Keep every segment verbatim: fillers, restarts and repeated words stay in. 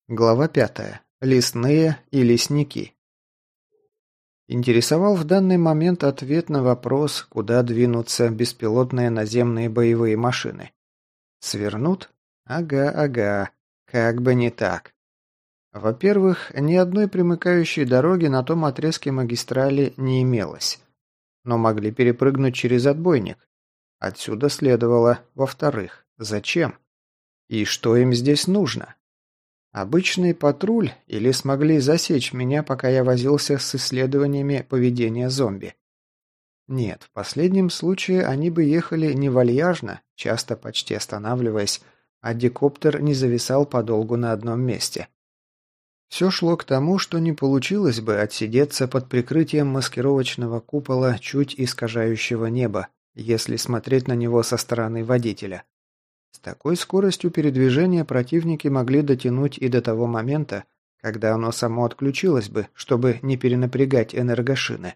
Глава пятая. Лесные и лесники. Интересовал в данный момент ответ на вопрос, куда двинутся беспилотные наземные боевые машины. Свернут? Ага, ага. Как бы не так. Во-первых, ни одной примыкающей дороги на том отрезке магистрали не имелось. Но могли перепрыгнуть через отбойник. Отсюда следовало, во-вторых, зачем? И что им здесь нужно? Обычный патруль или смогли засечь меня, пока я возился с исследованиями поведения зомби? Нет, в последнем случае они бы ехали не вальяжно, часто почти останавливаясь, а дикоптер не зависал подолгу на одном месте. Все шло к тому, что не получилось бы отсидеться под прикрытием маскировочного купола чуть искажающего неба, если смотреть на него со стороны водителя. С такой скоростью передвижения противники могли дотянуть и до того момента, когда оно само отключилось бы, чтобы не перенапрягать энергошины.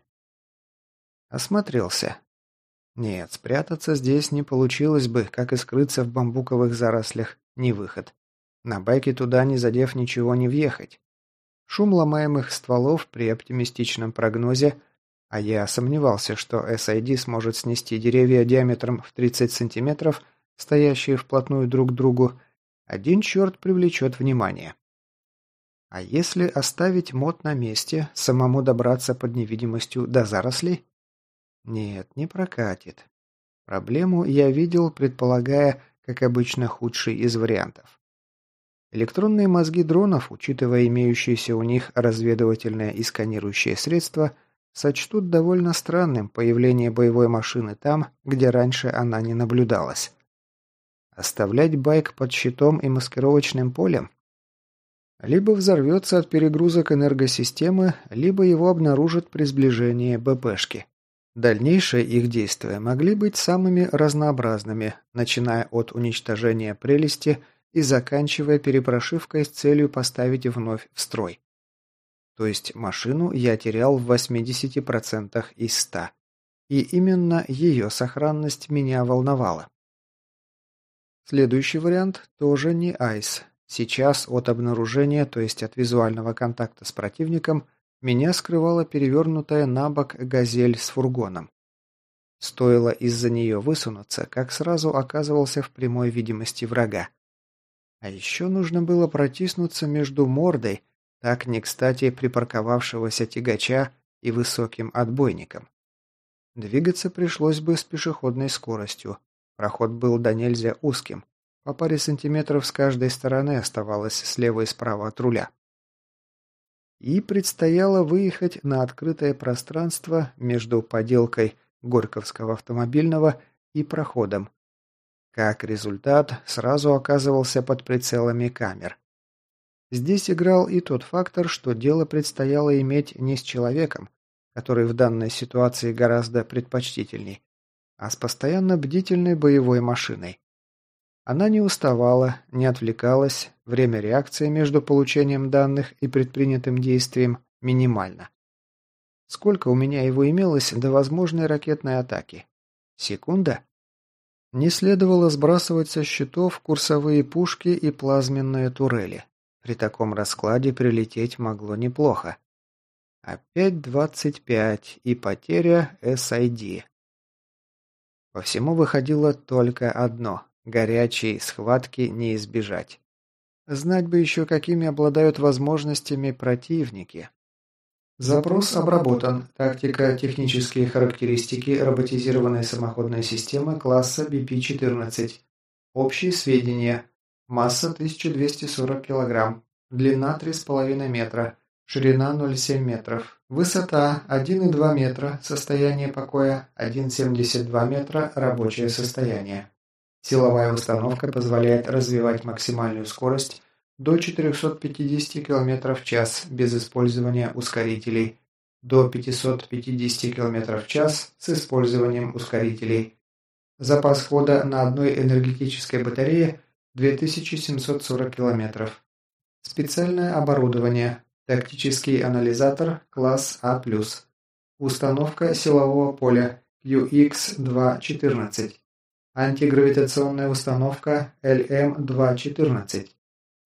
Осмотрелся. Нет, спрятаться здесь не получилось бы, как и скрыться в бамбуковых зарослях, не выход. На байке туда, не задев ничего, не въехать. Шум ломаемых стволов при оптимистичном прогнозе, а я сомневался, что эс ай ди сможет снести деревья диаметром в тридцать сантиметров, стоящие вплотную друг к другу, один черт привлечет внимание. А если оставить мод на месте, самому добраться под невидимостью до зарослей? Нет, не прокатит. Проблему я видел, предполагая, как обычно, худший из вариантов. Электронные мозги дронов, учитывая имеющиеся у них разведывательное и сканирующее средства, сочтут довольно странным появление боевой машины там, где раньше она не наблюдалась. Оставлять байк под щитом и маскировочным полем? Либо взорвется от перегрузок энергосистемы, либо его обнаружат при сближении БПшки. Дальнейшие их действия могли быть самыми разнообразными, начиная от уничтожения прелести и заканчивая перепрошивкой с целью поставить вновь в строй. То есть машину я терял в восьмидесяти процентах из ста. И именно ее сохранность меня волновала. Следующий вариант тоже не айс. Сейчас от обнаружения, то есть от визуального контакта с противником, меня скрывала перевернутая на бок газель с фургоном. Стоило из-за нее высунуться, как сразу оказывался в прямой видимости врага. А еще нужно было протиснуться между мордой, так не кстати припарковавшегося тягача, и высоким отбойником. Двигаться пришлось бы с пешеходной скоростью. Проход был до нельзя узким. По паре сантиметров с каждой стороны оставалось слева и справа от руля. И предстояло выехать на открытое пространство между поделкой Горьковского автомобильного и проходом. Как результат, сразу оказывался под прицелами камер. Здесь играл и тот фактор, что дело предстояло иметь не с человеком, который в данной ситуации гораздо предпочтительней, а с постоянно бдительной боевой машиной. Она не уставала, не отвлекалась, время реакции между получением данных и предпринятым действием минимально. Сколько у меня его имелось до возможной ракетной атаки? Секунда? Не следовало сбрасывать со счетов курсовые пушки и плазменные турели. При таком раскладе прилететь могло неплохо. Опять двадцать пять и потеря эс ай ди. По всему выходило только одно – горячей схватки не избежать. Знать бы еще, какими обладают возможностями противники. Запрос обработан. Тактика технические характеристики роботизированной самоходной системы класса би пи четырнадцать. Общие сведения. Масса тысяча двести сорок килограмм. Длина три с половиной метра. Ширина ноль целых семь метров. Высота один и два метра. Состояние покоя один целых семьдесят два метра. Рабочее состояние. Силовая установка позволяет развивать максимальную скорость до четырехсот пятидесяти километров в час без использования ускорителей, до пятисот пятидесяти километров в час с использованием ускорителей. Запас хода на одной энергетической батарее две тысячи семьсот сорок километров. Специальное оборудование. Тактический анализатор класс А+. Установка силового поля кью икс два четырнадцать. Антигравитационная установка эл эм два четырнадцать.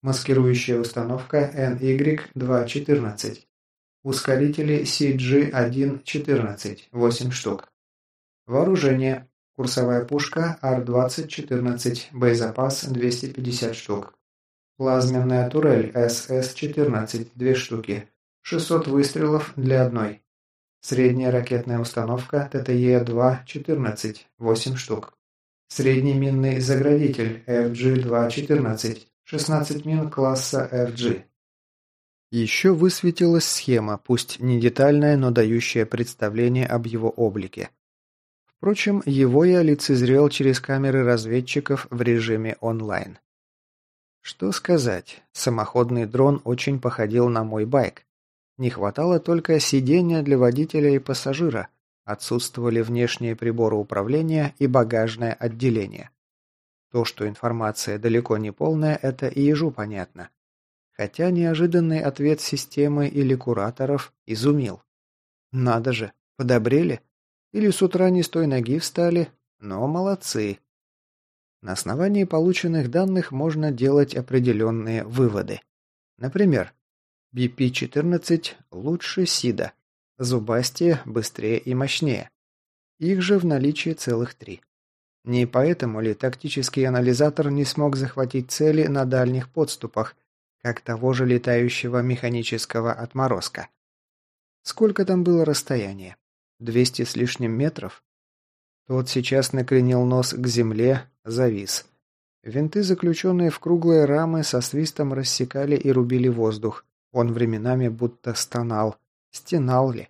Маскирующая установка эн игрек два четырнадцать. Ускорители си джи один четырнадцать, восемь штук. Вооружение. Курсовая пушка ар двадцать четырнадцать, боезапас двести пятьдесят штук. Плазменная турель эс эс четырнадцать, две штуки. шестьсот выстрелов для одной. Средняя ракетная установка тэ тэ е два четырнадцать, восемь штук. Средний минный заградитель эф джи два четырнадцать, шестнадцать мин класса эф джи. Еще высветилась схема, пусть не детальная, но дающая представление об его облике. Впрочем, его я лицезрел через камеры разведчиков в режиме онлайн. Что сказать, самоходный дрон очень походил на мой байк. Не хватало только сидения для водителя и пассажира, отсутствовали внешние приборы управления и багажное отделение. То, что информация далеко не полная, это и ежу понятно. Хотя неожиданный ответ системы или кураторов изумил. Надо же, подобрели? Или с утра не с той ноги встали? Но молодцы. На основании полученных данных можно делать определенные выводы. Например, би пи четырнадцать лучше Сида, зубастее, быстрее и мощнее. Их же в наличии целых три. Не поэтому ли тактический анализатор не смог захватить цели на дальних подступах, как того же летающего механического отморозка? Сколько там было расстояние? двести с лишним метров? Тот сейчас накренил нос к земле, завис. Винты, заключенные в круглые рамы, со свистом рассекали и рубили воздух. Он временами будто стонал. Стенал ли?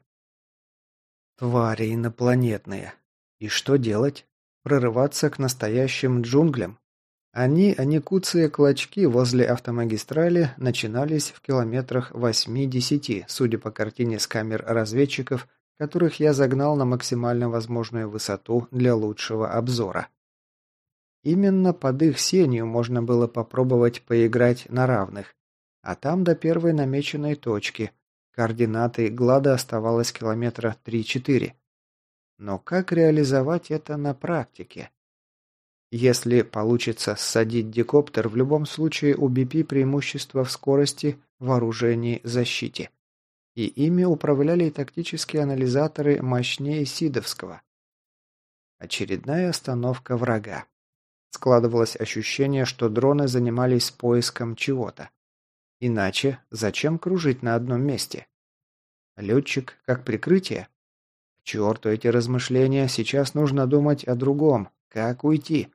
Твари инопланетные. И что делать? Прорываться к настоящим джунглям? Они, а не куцые клочки возле автомагистрали, начинались в километрах восьми-десяти, судя по картине с камер разведчиков, которых я загнал на максимально возможную высоту для лучшего обзора. Именно под их сенью можно было попробовать поиграть на равных, а там до первой намеченной точки. Координаты Глада оставалось километра три-четыре. Но как реализовать это на практике? Если получится ссадить дикоптер, в любом случае у би пи преимущество в скорости, вооружении, защите. И ими управляли тактические анализаторы мощнее Сидовского. Очередная остановка врага. Складывалось ощущение, что дроны занимались поиском чего-то. Иначе зачем кружить на одном месте? Летчик как прикрытие? К черту эти размышления, сейчас нужно думать о другом. Как уйти?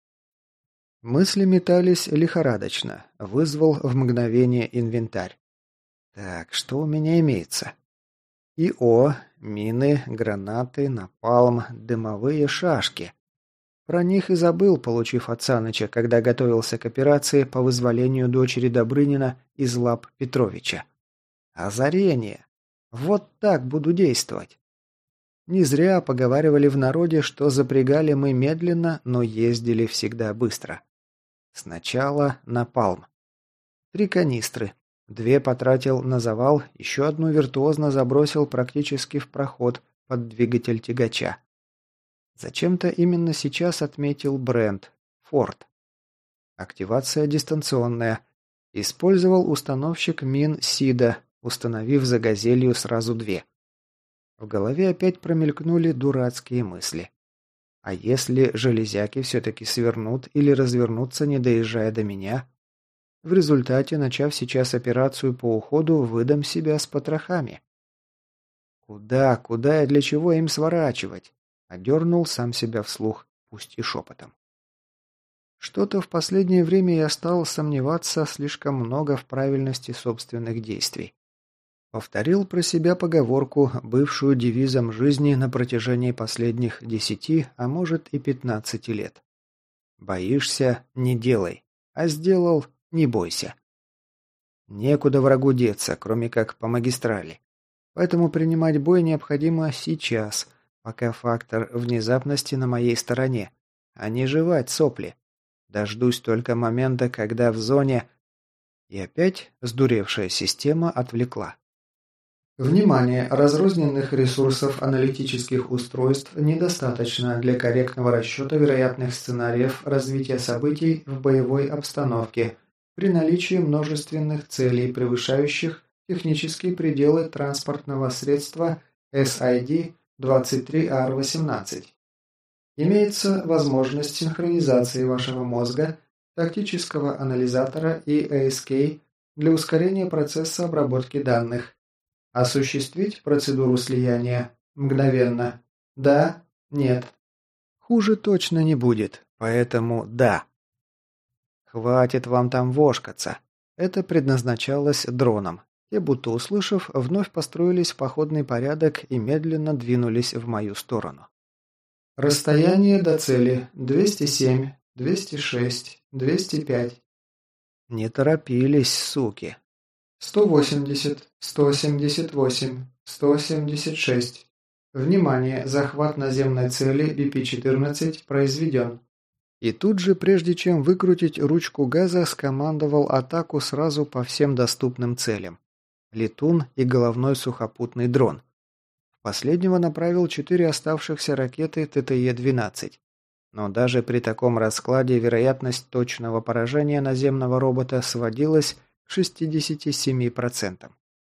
Мысли метались лихорадочно. Вызвал в мгновение инвентарь. Так, что у меня имеется? ИО, мины, гранаты, напалм, дымовые шашки. Про них и забыл, получив от Саныча, когда готовился к операции по вызволению дочери Добрынина из лап Петровича. Озарение! Вот так буду действовать. Не зря поговаривали в народе, что запрягали мы медленно, но ездили всегда быстро. Сначала напалм. Три канистры. Две потратил на завал, еще одну виртуозно забросил практически в проход под двигатель тягача. Зачем-то именно сейчас отметил бренд «Форд». Активация дистанционная. Использовал установщик мин Сида, установив за «Газелью» сразу две. В голове опять промелькнули дурацкие мысли. А если железяки все-таки свернут или развернутся, не доезжая до меня? В результате, начав сейчас операцию по уходу, выдам себя с потрохами. Куда, куда и для чего им сворачивать? Одернул сам себя вслух, пусть и шепотом. Что-то в последнее время я стал сомневаться слишком много в правильности собственных действий. Повторил про себя поговорку, бывшую девизом жизни на протяжении последних десяти, а может и пятнадцати лет. Боишься – не делай, а сделал – не бойся. Некуда врагу деться, кроме как по магистрали. Поэтому принимать бой необходимо сейчас, пока фактор внезапности на моей стороне, а не жевать сопли. Дождусь только момента, когда в зоне... И опять сдуревшая система отвлекла. Внимание! Разрозненных ресурсов аналитических устройств недостаточно для корректного расчета вероятных сценариев развития событий в боевой обстановке. при наличии множественных целей, превышающих технические пределы транспортного средства эс ай ди двадцать три ар восемнадцать. Имеется возможность синхронизации вашего мозга, тактического анализатора и эй эс кей для ускорения процесса обработки данных. Осуществить процедуру слияния мгновенно. Да, нет. Хуже точно не будет, поэтому да. Хватит вам там вошкаться. Это предназначалось дронам. Те, будто услышав, вновь построились в походный порядок и медленно двинулись в мою сторону. Расстояние до цели двести семь, двести шесть, двести пять. Не торопились, суки. сто восемьдесят, сто семьдесят восемь, сто семьдесят шесть. Внимание, захват наземной цели би пи четырнадцать произведен. И тут же, прежде чем выкрутить ручку газа, скомандовал атаку сразу по всем доступным целям. Летун и головной сухопутный дрон. В последнего направил четыре оставшихся ракеты тэ тэ е двенадцать. Но даже при таком раскладе вероятность точного поражения наземного робота сводилась к шестидесяти семи процентам.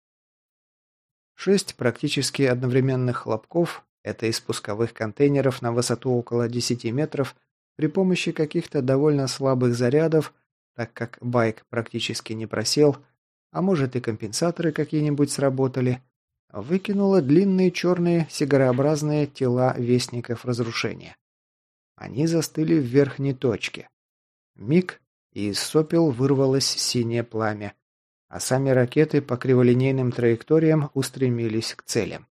Шесть практически одновременных хлопков, это из пусковых контейнеров на высоту около десяти метров, при помощи каких-то довольно слабых зарядов, так как байк практически не просел, а может и компенсаторы какие-нибудь сработали, выкинуло длинные черные сигарообразные тела вестников разрушения. Они застыли в верхней точке. Миг, и из сопел вырвалось синее пламя, а сами ракеты по криволинейным траекториям устремились к целям.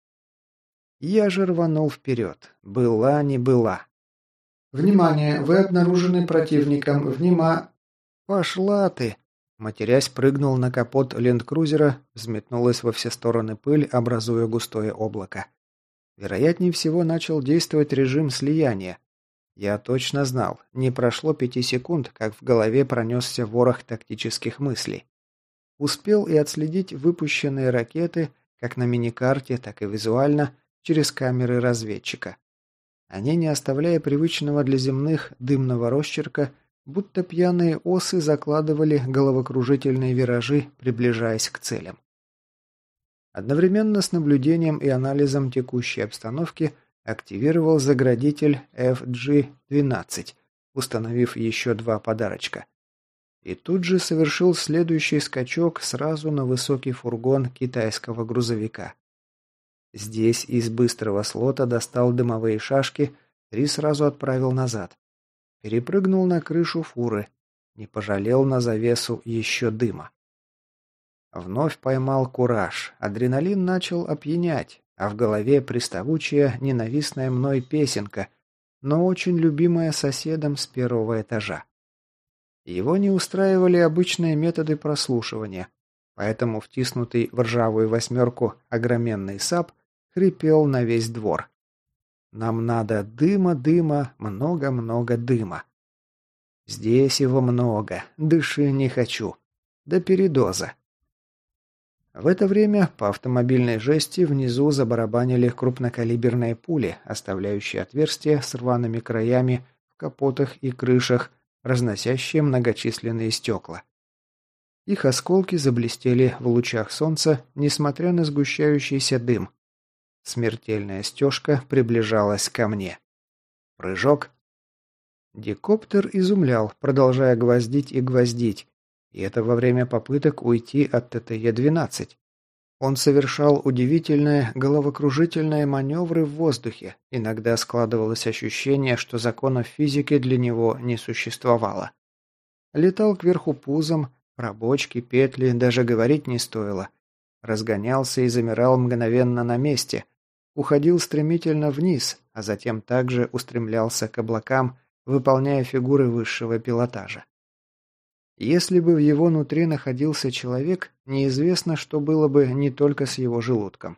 Я же рванул вперед. Была не была. «Внимание! Вы обнаружены противником. Внима...» «Пошла ты!» Матерясь, прыгнул на капот ленд-крузера, взметнулась во все стороны пыль, образуя густое облако. Вероятнее всего, начал действовать режим слияния. Я точно знал, не прошло пяти секунд, как в голове пронесся ворох тактических мыслей. Успел и отследить выпущенные ракеты, как на миникарте, так и визуально, через камеры разведчика. Они, не оставляя привычного для земных дымного росчерка, будто пьяные осы закладывали головокружительные виражи, приближаясь к целям. Одновременно с наблюдением и анализом текущей обстановки активировал заградитель эф джи двенадцать, установив еще два подарочка. И тут же совершил следующий скачок сразу на высокий фургон китайского грузовика. Здесь из быстрого слота достал дымовые шашки, три сразу отправил назад. Перепрыгнул на крышу фуры, не пожалел на завесу еще дыма. Вновь поймал кураж, адреналин начал опьянять, а в голове приставучая, ненавистная мной песенка, но очень любимая соседом с первого этажа. Его не устраивали обычные методы прослушивания, поэтому втиснутый в ржавую восьмерку огроменный сап хрипел на весь двор. Нам надо дыма, дыма, много-много дыма. Здесь его много, дыши не хочу. До передоза. В это время по автомобильной жести внизу забарабанили крупнокалиберные пули, оставляющие отверстия с рваными краями в капотах и крышах, разносящие многочисленные стекла. Их осколки заблестели в лучах солнца, несмотря на сгущающийся дым. Смертельная стежка приближалась ко мне. Прыжок. Дикоптер изумлял, продолжая гвоздить и гвоздить. И это во время попыток уйти от тэ тэ е двенадцать. Он совершал удивительные головокружительные маневры в воздухе. Иногда складывалось ощущение, что законов физики для него не существовало. Летал кверху пузом, пробочки, петли, даже говорить не стоило. Разгонялся и замирал мгновенно на месте. Уходил стремительно вниз, а затем также устремлялся к облакам, выполняя фигуры высшего пилотажа. Если бы в его нутре находился человек, неизвестно, что было бы не только с его желудком.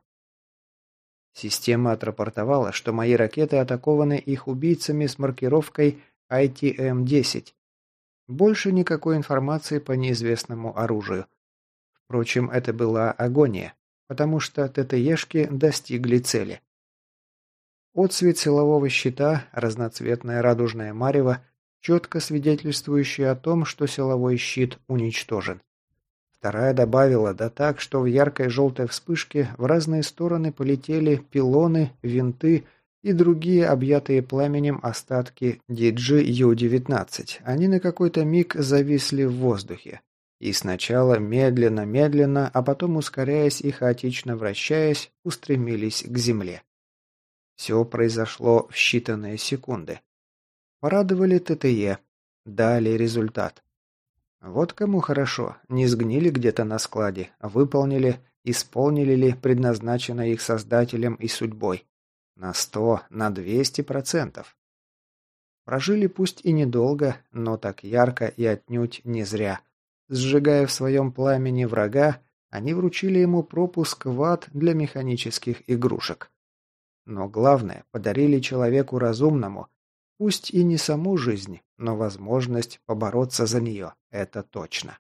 Система отрапортовала, что мои ракеты атакованы их убийцами с маркировкой ай ти эм десять. Больше никакой информации по неизвестному оружию. Впрочем, это была агония, потому что тэ тэ ешки достигли цели. Отцвет силового щита, разноцветное радужное марево, четко свидетельствующие о том, что силовой щит уничтожен. Вторая добавила, да так, что в яркой желтой вспышке в разные стороны полетели пилоны, винты и другие объятые пламенем остатки ди джи ю девятнадцать. Они на какой-то миг зависли в воздухе. И сначала медленно-медленно, а потом, ускоряясь и хаотично вращаясь, устремились к земле. Все произошло в считанные секунды. Порадовали тэ тэ е. Дали результат. Вот кому хорошо, не сгнили где-то на складе, а выполнили, исполнили ли предназначенное их создателем и судьбой. На сто, на двести процентов. Прожили пусть и недолго, но так ярко и отнюдь не зря. Сжигая в своем пламени врага, они вручили ему пропуск в ад для механических игрушек. Но главное, подарили человеку разумному, пусть и не саму жизнь, но возможность побороться за нее, это точно.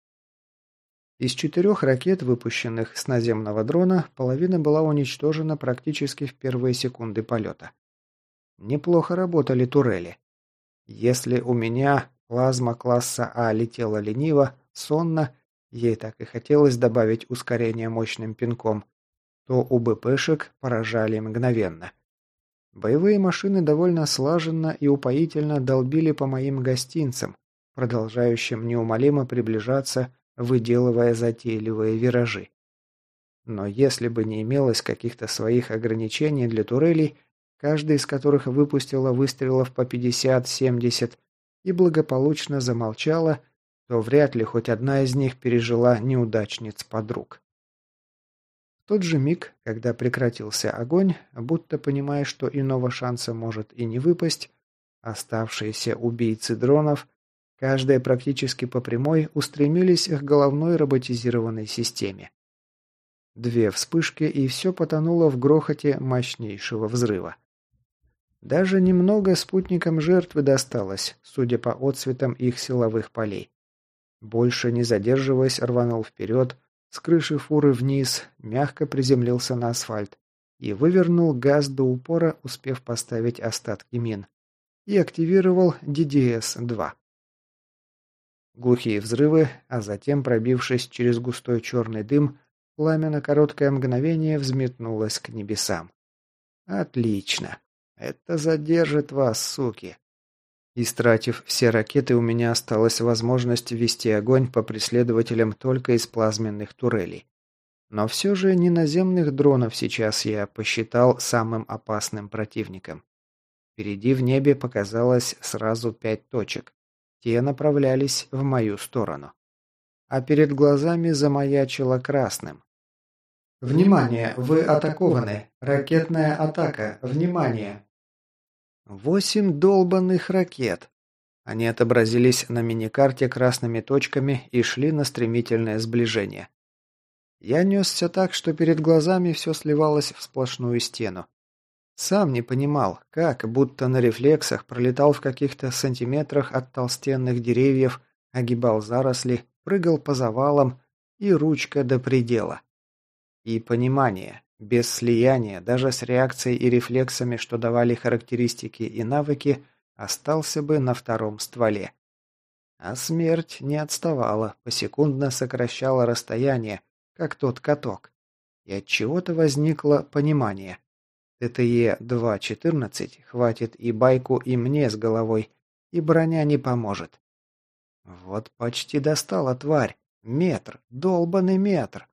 Из четырех ракет, выпущенных с наземного дрона, половина была уничтожена практически в первые секунды полета. Неплохо работали турели. Если у меня плазма класса А летела лениво, сонно, ей так и хотелось добавить ускорение мощным пинком, то у БПшек поражали мгновенно. Боевые машины довольно слаженно и упоительно долбили по моим гостинцам, продолжающим неумолимо приближаться, выделывая затейливые виражи. Но если бы не имелось каких-то своих ограничений для турелей, каждая из которых выпустила выстрелов по пятьдесят-семьдесят и благополучно замолчала, то вряд ли хоть одна из них пережила неудачниц подруг. В тот же миг, когда прекратился огонь, будто понимая, что иного шанса может и не выпасть, оставшиеся убийцы дронов, каждая практически по прямой, устремились к головной роботизированной системе. Две вспышки, и все потонуло в грохоте мощнейшего взрыва. Даже немного спутникам жертвы досталось, судя по отцветам их силовых полей. Больше не задерживаясь, рванул вперед, с крыши фуры вниз, мягко приземлился на асфальт и вывернул газ до упора, успев поставить остатки мин, и активировал ди ди эс два. Глухие взрывы, а затем, пробившись через густой черный дым, пламя на короткое мгновение взметнулось к небесам. Отлично. Это задержит вас, суки. Истратив все ракеты, у меня осталась возможность вести огонь по преследователям только из плазменных турелей. Но все же не наземных дронов сейчас я посчитал самым опасным противником. Впереди в небе показалось сразу пять точек. Те направлялись в мою сторону. А перед глазами замаячило красным. «Внимание! Вы атакованы! Ракетная атака! Внимание!» Восемь долбанных ракет. Они отобразились на миникарте красными точками и шли на стремительное сближение. Я несся так, что перед глазами все сливалось в сплошную стену. Сам не понимал, как, будто на рефлексах, пролетал в каких-то сантиметрах от толстенных деревьев, огибал заросли, прыгал по завалам и ручка до предела. И понимание. Без слияния, даже с реакцией и рефлексами, что давали характеристики и навыки, остался бы на втором стволе. А смерть не отставала, посекундно сокращала расстояние, как тот каток. И от чего-то возникло понимание. тэ тэ е два четырнадцать хватит и байку, и мне с головой, и броня не поможет. Вот почти достала тварь. Метр, долбаный метр.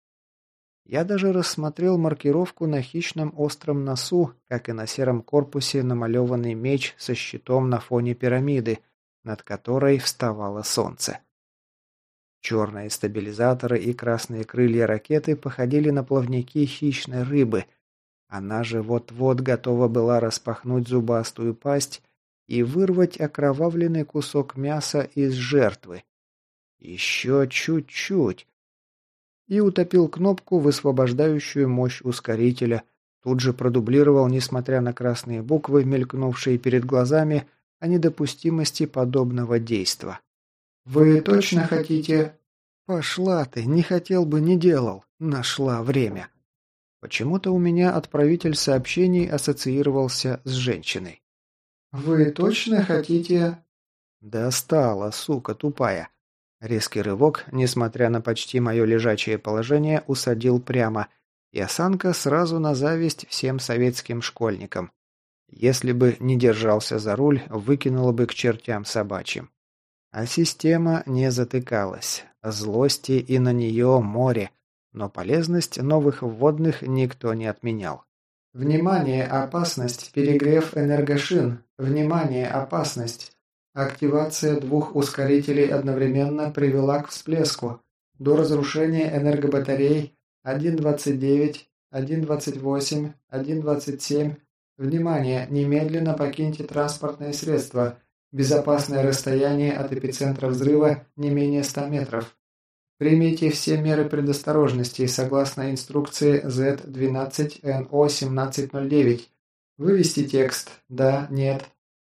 Я даже рассмотрел маркировку на хищном остром носу, как и на сером корпусе намалеванный меч со щитом на фоне пирамиды, над которой вставало солнце. Черные стабилизаторы и красные крылья ракеты походили на плавники хищной рыбы. Она же вот-вот готова была распахнуть зубастую пасть и вырвать окровавленный кусок мяса из жертвы. Еще чуть-чуть. И утопил кнопку, высвобождающую мощь ускорителя, тут же продублировал, несмотря на красные буквы, мелькнувшие перед глазами, о недопустимости подобного действа. «Вы точно хотите...» «Пошла ты, не хотел бы, не делал. Нашла время». Почему-то у меня отправитель сообщений ассоциировался с женщиной. «Вы точно хотите...» Достала, сука тупая. Резкий рывок, несмотря на почти мое лежачее положение, усадил прямо, и осанка сразу на зависть всем советским школьникам. Если бы не держался за руль, выкинула бы к чертям собачьим. А система не затыкалась. Злости и на нее море, но полезность новых вводных никто не отменял. Внимание, опасность, перегрев энергошин. Внимание, опасность. Активация двух ускорителей одновременно привела к всплеску. До разрушения энергобатарей один двадцать девять, один двадцать восемь, один двадцать семь. Внимание, немедленно покиньте транспортное средство. Безопасное расстояние от эпицентра взрыва не менее ста метров. Примите все меры предосторожности согласно инструкции зет двенадцать эн о семнадцать ноль девять. Вывести текст «Да», «Нет».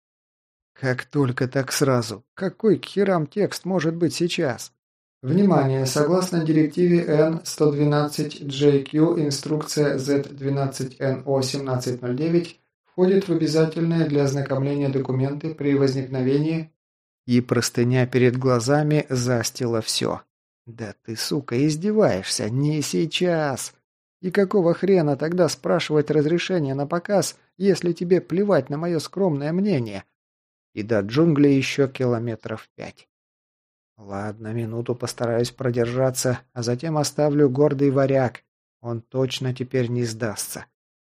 Как только так сразу. Какой к херам текст может быть сейчас? Внимание! Согласно директиве эн сто двенадцать джей кью инструкция зет двенадцать эн о семнадцать ноль девять входит в обязательные для ознакомления документы при возникновении... И простыня перед глазами застила все. Да ты, сука, издеваешься. Не сейчас. И какого хрена тогда спрашивать разрешение на показ, если тебе плевать на мое скромное мнение? И до джунглей еще километров пять. Ладно, минуту постараюсь продержаться, а затем оставлю гордый варяг. Он точно теперь не сдастся.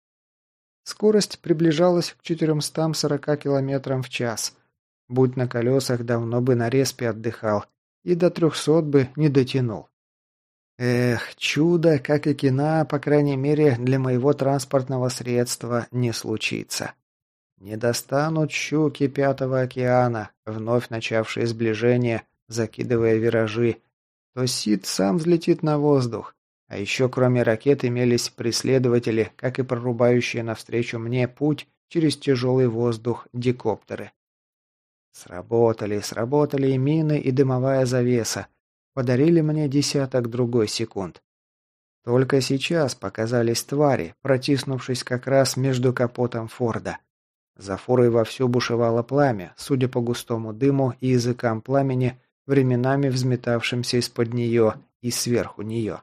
Скорость приближалась к четырёмстам сорока километрам в час. Будь на колесах, давно бы на респе отдыхал, и до трехсот бы не дотянул. Эх, чудо, как и кино, по крайней мере, для моего транспортного средства не случится. Не достанут щуки Пятого океана, вновь начавшие сближение, закидывая виражи, то Сид сам взлетит на воздух. А еще кроме ракет имелись преследователи, как и прорубающие навстречу мне путь через тяжелый воздух дикоптеры. Сработали, сработали и мины, и дымовая завеса. Подарили мне десяток другой секунд. Только сейчас показались твари, протиснувшись как раз между капотом Форда. За фурой вовсю бушевало пламя, судя по густому дыму и языкам пламени, временами взметавшимся из-под нее и сверху нее.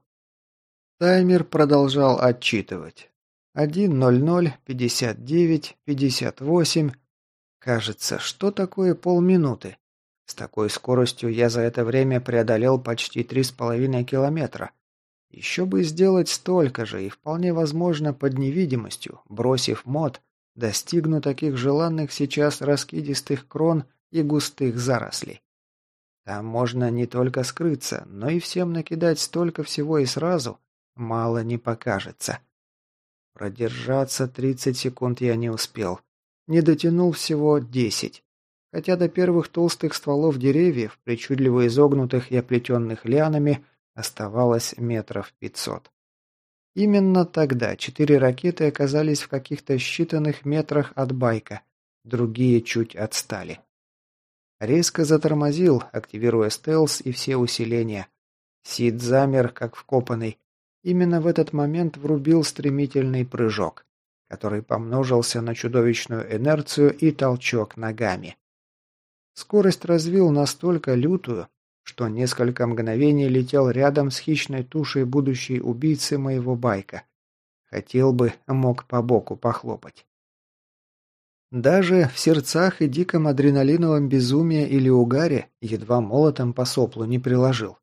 Таймер продолжал отчитывать. один ноль ноль, пятьдесят девять, пятьдесят восемь. Кажется, что такое полминуты? С такой скоростью я за это время преодолел почти три с половиной километра. Еще бы сделать столько же, и вполне возможно под невидимостью, бросив мод, достигну таких желанных сейчас раскидистых крон и густых зарослей. Там можно не только скрыться, но и всем накидать столько всего и сразу, мало не покажется. Продержаться тридцать секунд я не успел. Не дотянул всего десять. Хотя до первых толстых стволов деревьев, причудливо изогнутых и оплетенных лианами, оставалось метров пятьсот. Именно тогда четыре ракеты оказались в каких-то считанных метрах от байка, другие чуть отстали. Резко затормозил, активируя стелс и все усиления. Сид замер, как вкопанный. Именно в этот момент врубил стремительный прыжок, который помножился на чудовищную инерцию и толчок ногами. Скорость развил настолько лютую, что несколько мгновений летел рядом с хищной тушей будущей убийцы моего байка. Хотел бы, мог по боку похлопать. Даже в сердцах и диком адреналиновом безумии или угаре едва молотом по соплу не приложил.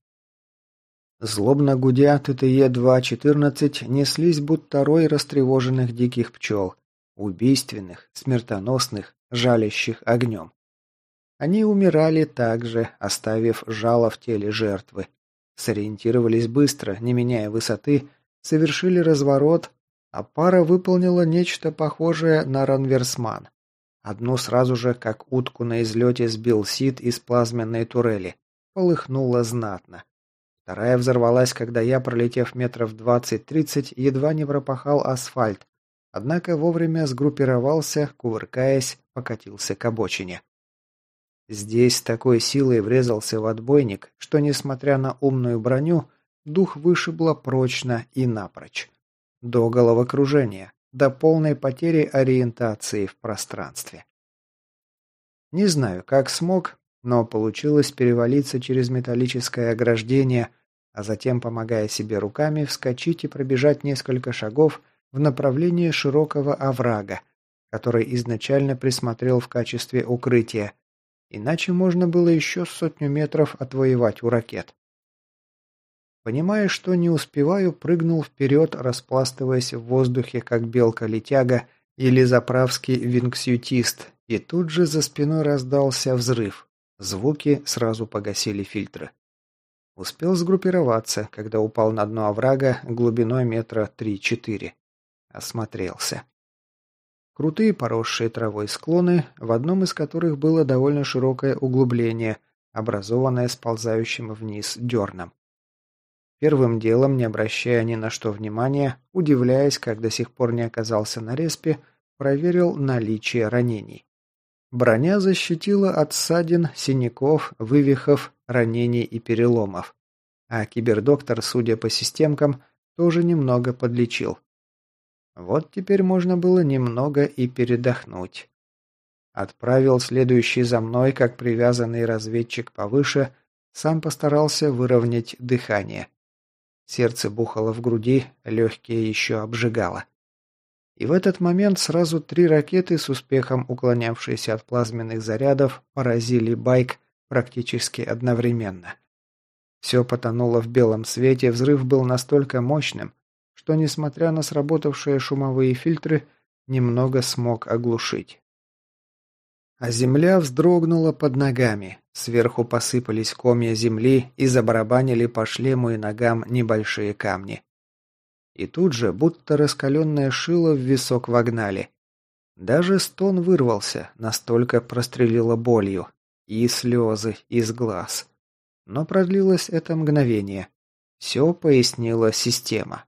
Злобно гудя тэ тэ е два четырнадцать неслись будто рой растревоженных диких пчел, убийственных, смертоносных, жалящих огнем. Они умирали также, оставив жало в теле жертвы. Сориентировались быстро, не меняя высоты, совершили разворот, а пара выполнила нечто похожее на ранверсман. Одну сразу же, как утку на излете, сбил Сид из плазменной турели. Полыхнуло знатно. Вторая взорвалась, когда я, пролетев метров двадцать-тридцать, едва не пропахал асфальт, однако вовремя сгруппировался, кувыркаясь, покатился к обочине. Здесь с такой силой врезался в отбойник, что, несмотря на умную броню, дух вышибло прочно и напрочь. До головокружения, до полной потери ориентации в пространстве. Не знаю, как смог, но получилось перевалиться через металлическое ограждение, а затем, помогая себе руками, вскочить и пробежать несколько шагов в направлении широкого оврага, который изначально присмотрел в качестве укрытия, иначе можно было еще сотню метров отвоевать у ракет. Понимая, что не успеваю, прыгнул вперед, распластываясь в воздухе, как белка-летяга или заправский вингсютист, и тут же за спиной раздался взрыв. Звуки сразу погасили фильтры. Успел сгруппироваться, когда упал на дно оврага глубиной метра три-четыре. Осмотрелся. Крутые поросшие травой склоны, в одном из которых было довольно широкое углубление, образованное сползающим вниз дерном. Первым делом, не обращая ни на что внимания, удивляясь, как до сих пор не оказался на респе, проверил наличие ранений. Броня защитила от ссадин, синяков, вывихов, ранений и переломов. А кибердоктор, судя по системкам, тоже немного подлечил. Вот теперь можно было немного и передохнуть. Отправил следующий за мной, как привязанный разведчик повыше, сам постарался выровнять дыхание. Сердце бухало в груди, легкие еще обжигало. И в этот момент сразу три ракеты, с успехом уклонявшиеся от плазменных зарядов, поразили байк практически одновременно. Все потонуло в белом свете, взрыв был настолько мощным, что, несмотря на сработавшие шумовые фильтры, немного смог оглушить. А земля вздрогнула под ногами, сверху посыпались комья земли и забарабанили по шлему и ногам небольшие камни. И тут же, будто раскаленное шило, в висок вогнали. Даже стон вырвался, настолько прострелило болью. И слезы из глаз. Но продлилось это мгновение. Все пояснила система.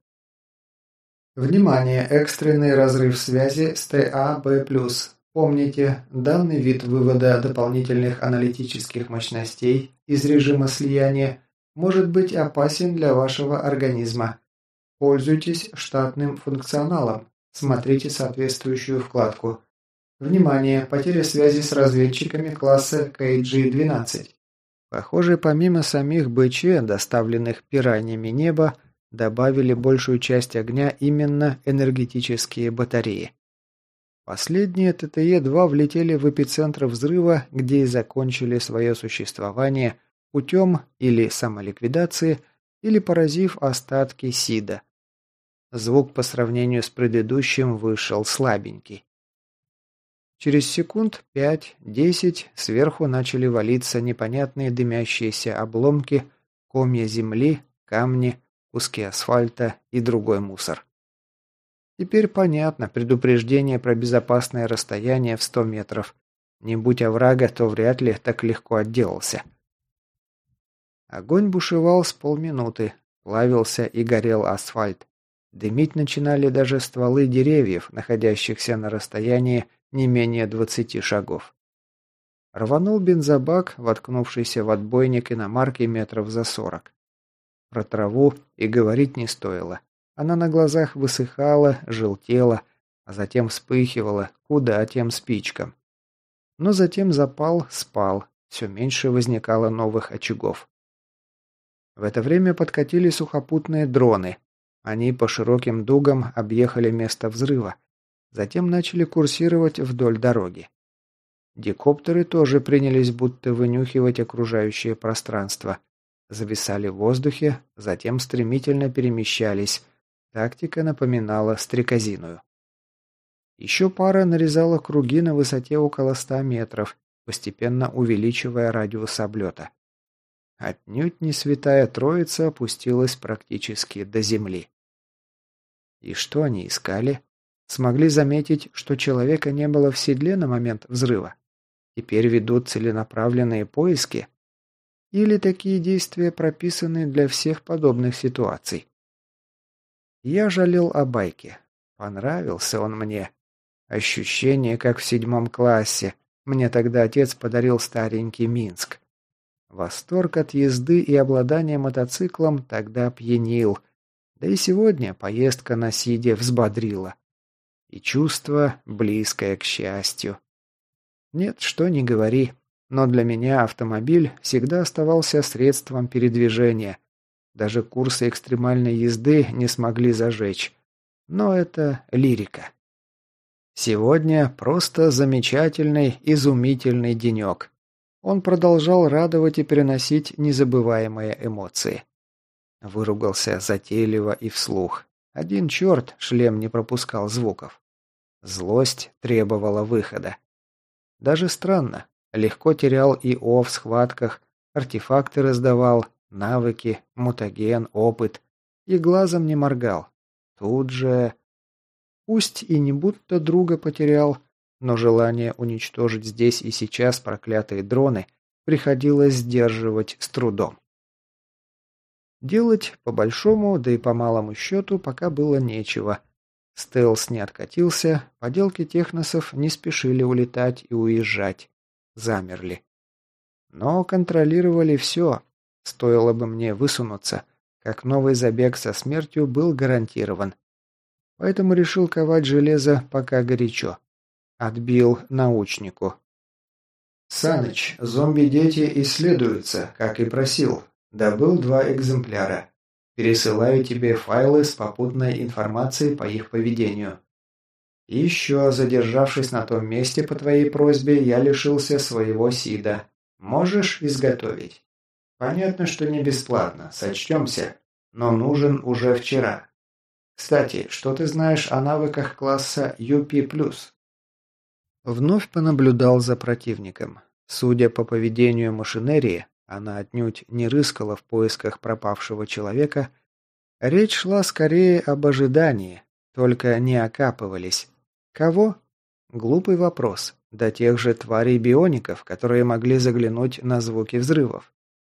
Внимание! Экстренный разрыв связи с Т А Б плюс. Помните, данный вид вывода дополнительных аналитических мощностей из режима слияния может быть опасен для вашего организма. Пользуйтесь штатным функционалом. Смотрите соответствующую вкладку. Внимание! Потеря связи с разведчиками класса К Джи двенадцать. Похоже, помимо самих Бэ Че, доставленных пираньями неба, добавили большую часть огня именно энергетические батареи. Последние Т Т Е два влетели в эпицентр взрыва, где и закончили свое существование путем или самоликвидации, или поразив остатки СИДа. Звук по сравнению с предыдущим вышел слабенький. Через секунд пять-десять сверху начали валиться непонятные дымящиеся обломки, комья земли, камни, куски асфальта и другой мусор. Теперь понятно предупреждение про безопасное расстояние в сто метров. Не будь оврага, то вряд ли так легко отделался. Огонь бушевал с полминуты, плавился и горел асфальт. Дымить начинали даже стволы деревьев, находящихся на расстоянии не менее двадцати шагов. Рванул бензобак, воткнувшийся в отбойник иномарки метров за сорок. Про траву и говорить не стоило. Она на глазах высыхала, желтела, а затем вспыхивала, куда тем спичкам. Но затем запал, спал, все меньше возникало новых очагов. В это время подкатили сухопутные дроны. Они по широким дугам объехали место взрыва, затем начали курсировать вдоль дороги. Дикоптеры тоже принялись будто вынюхивать окружающее пространство. Зависали в воздухе, затем стремительно перемещались. Тактика напоминала стрекозиную. Еще пара нарезала круги на высоте около ста метров, постепенно увеличивая радиус облета. Отнюдь не святая троица опустилась практически до земли. И что они искали? Смогли заметить, что человека не было в седле на момент взрыва? Теперь ведут целенаправленные поиски? Или такие действия прописаны для всех подобных ситуаций? Я жалел о байке. Понравился он мне. Ощущение, как в седьмом классе. Мне тогда отец подарил старенький Минск. Восторг от езды и обладания мотоциклом тогда пьянил. Да и сегодня поездка на Сиде взбодрила. И чувство, близкое к счастью. Нет, что ни говори, Но для меня автомобиль всегда оставался средством передвижения. Даже курсы экстремальной езды не смогли зажечь. Но это лирика. Сегодня просто замечательный, изумительный денек. Он продолжал радовать и переносить незабываемые эмоции. Выругался затейливо и вслух. Один черт, шлем не пропускал звуков. Злость требовала выхода. Даже странно. Легко терял ИО в схватках, артефакты раздавал, навыки, мутаген, опыт. И глазом не моргал. Тут же... Пусть и не будто друга потерял, но желание уничтожить здесь и сейчас проклятые дроны приходилось сдерживать с трудом. Делать, по большому, да и по малому счету, пока было нечего. Стелс не откатился, поделки техносов не спешили улетать и уезжать. Замерли. Но контролировали все. Стоило бы мне высунуться, как новый забег со смертью был гарантирован. Поэтому решил ковать железо пока горячо. Отбил научнику. «Саныч, зомби-дети исследуются, как и просил. Добыл два экземпляра. Пересылаю тебе файлы с попутной информацией по их поведению. И еще, задержавшись на том месте по твоей просьбе, я лишился своего сида. Можешь изготовить? Понятно, что не бесплатно, сочтемся, но нужен уже вчера. Кстати, что ты знаешь о навыках класса ю пи плюс?» Вновь понаблюдал за противником. Судя по поведению машинерии, она отнюдь не рыскала в поисках пропавшего человека. Речь шла скорее об ожидании, только не окапывались. Кого? Глупый вопрос. До тех же тварей-биоников, которые могли заглянуть на звуки взрывов.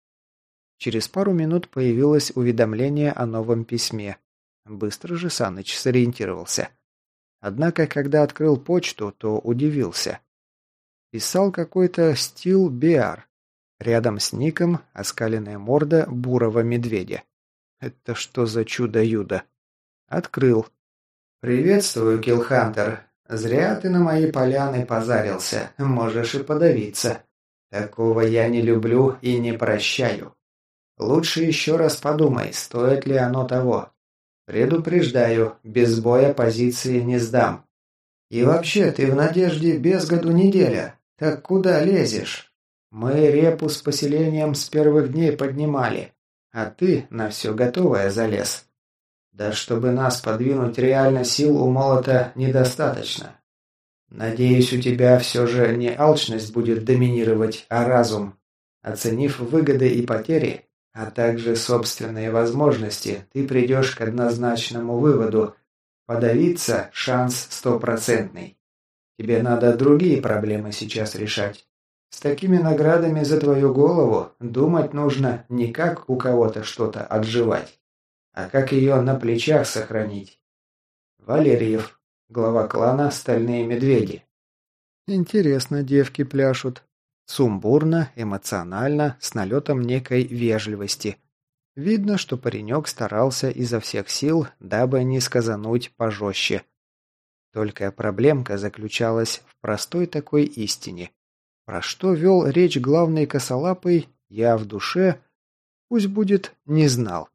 Через пару минут появилось уведомление о новом письме. Быстро же Саныч сориентировался. Однако, когда открыл почту, то удивился. Писал какой-то Стил Биар. Рядом с ником оскаленная морда бурого медведя. Это что за чудо-юдо? Открыл. «Приветствую, Киллхантер. Зря ты на мои поляны позарился. Можешь и подавиться. Такого я не люблю и не прощаю. Лучше еще раз подумай, стоит ли оно того. Предупреждаю, без боя позиции не сдам. И вообще, ты в надежде без году неделя. Так куда лезешь? Мы репу с поселением с первых дней поднимали, а ты на все готовое залез. Да чтобы нас подвинуть, реально сил у молота недостаточно. Надеюсь, у тебя все же не алчность будет доминировать, а разум. Оценив выгоды и потери, а также собственные возможности, ты придешь к однозначному выводу. Подавиться – шанс стопроцентный. Тебе надо другие проблемы сейчас решать. С такими наградами за твою голову думать нужно не как у кого-то что-то отживать, а как ее на плечах сохранить. Валерьев, глава клана «Стальные медведи». Интересно, девки пляшут. Сумбурно, эмоционально, с налетом некой вежливости. Видно, что паренек старался изо всех сил, дабы не сказануть пожестче. Только проблемка заключалась в простой такой истине. Про что вел речь главный косолапый, я в душе, пусть будет, не знал.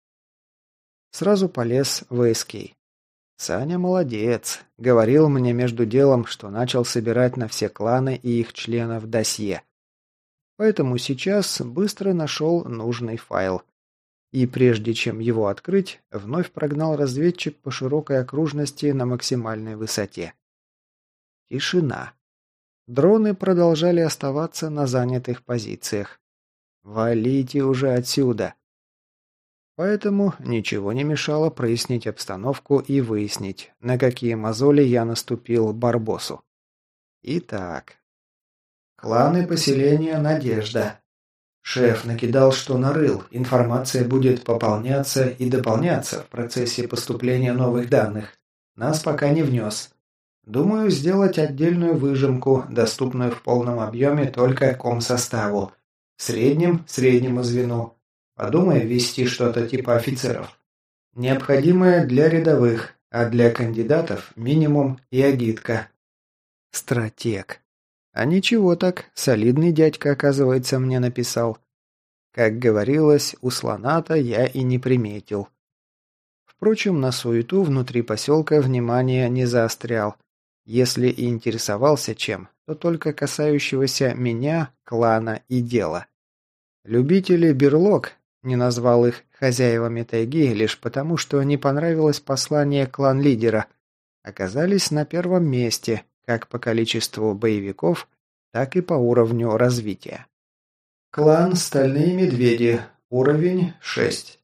Сразу полез в эс кей. Саня молодец. Говорил мне между делом, что начал собирать на все кланы и их членов досье. Поэтому сейчас быстро нашел нужный файл. И прежде чем его открыть, вновь прогнал разведчик по широкой окружности на максимальной высоте. Тишина. Дроны продолжали оставаться на занятых позициях. «Валите уже отсюда!» Поэтому ничего не мешало прояснить обстановку и выяснить, на какие мозоли я наступил Барбосу. Итак. Кланы поселения «Надежда». Шеф накидал, что нарыл. Информация будет пополняться и дополняться в процессе поступления новых данных. Нас пока не внес. Думаю, сделать отдельную выжимку, доступную в полном объеме только комсоставу. В среднем – среднему звену. Подумай ввести что-то типа офицеров. Необходимое для рядовых, а для кандидатов минимум и агитка. Стратег. А ничего так, солидный дядька, оказывается, мне написал. Как говорилось, у слона-то я и не приметил. Впрочем, на суету внутри поселка внимания не заострял. Если и интересовался чем, то только касающегося меня, клана и дела. Любители берлог, не назвал их хозяевами тайги лишь потому, что не понравилось послание клан-лидера, оказались на первом месте, как по количеству боевиков, так и по уровню развития. Клан «Стальные медведи», уровень шесть.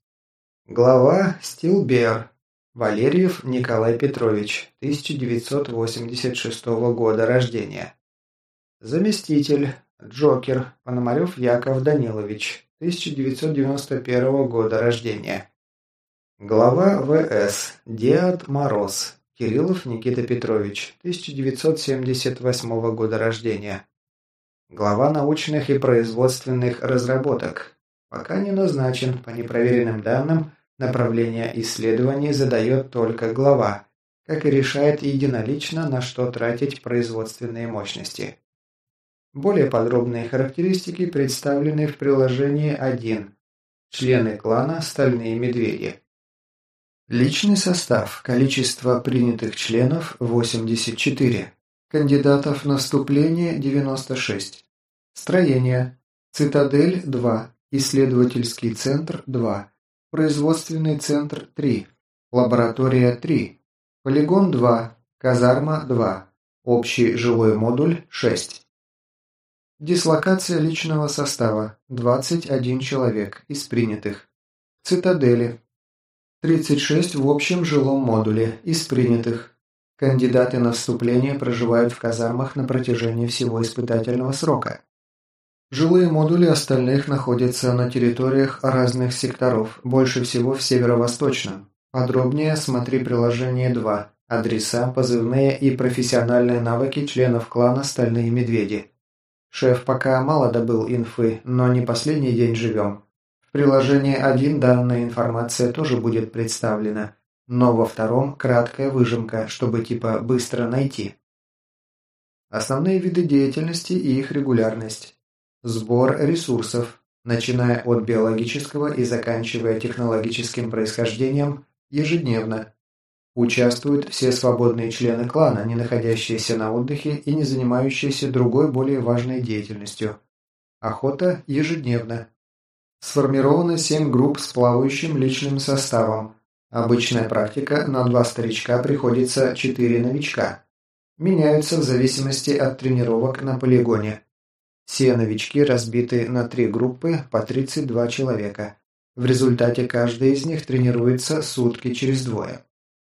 Глава Стилбер. Валерьев Николай Петрович, тысяча девятьсот восемьдесят шестого года рождения. Заместитель Джокер Пономарев Яков Данилович, тысяча девятьсот девяносто первого года рождения. Глава ВС Диад Мороз Кириллов Никита Петрович, тысяча девятьсот семьдесят восьмого года рождения. Глава научных и производственных разработок. Пока не назначен, по непроверенным данным, направление исследований задает только глава, как и решает единолично, на что тратить производственные мощности. Более подробные характеристики представлены в приложении один. Члены клана «Стальные медведи». Личный состав. Количество принятых членов – восемьдесят четыре. Кандидатов на вступление – девяносто шесть. Строение. Цитадель – два. Исследовательский центр – два. Производственный центр – три. Лаборатория – три. Полигон – два. Казарма – два. Общий жилой модуль – шесть. Дислокация личного состава – двадцать один человек из принятых. Цитадели – тридцать шесть в общем жилом модуле из принятых. Кандидаты на вступление проживают в казармах на протяжении всего испытательного срока. Жилые модули остальных находятся на территориях разных секторов, больше всего в северо-восточном. Подробнее смотри приложение два. Адреса, позывные и профессиональные навыки членов клана «Стальные медведи». Шеф пока мало добыл инфы, но не последний день живем. В приложении один данная информация тоже будет представлена, но во втором краткая выжимка, чтобы типа быстро найти. Основные виды деятельности и их регулярность. Сбор ресурсов, начиная от биологического и заканчивая технологическим происхождением, ежедневно. Участвуют все свободные члены клана, не находящиеся на отдыхе и не занимающиеся другой более важной деятельностью. Охота ежедневно. Сформировано семь групп с плавающим личным составом. Обычная практика на два старичка приходится четыре новичка. Меняются в зависимости от тренировок на полигоне. Все новички разбиты на три группы по тридцать два человека. В результате каждый из них тренируется сутки через двое.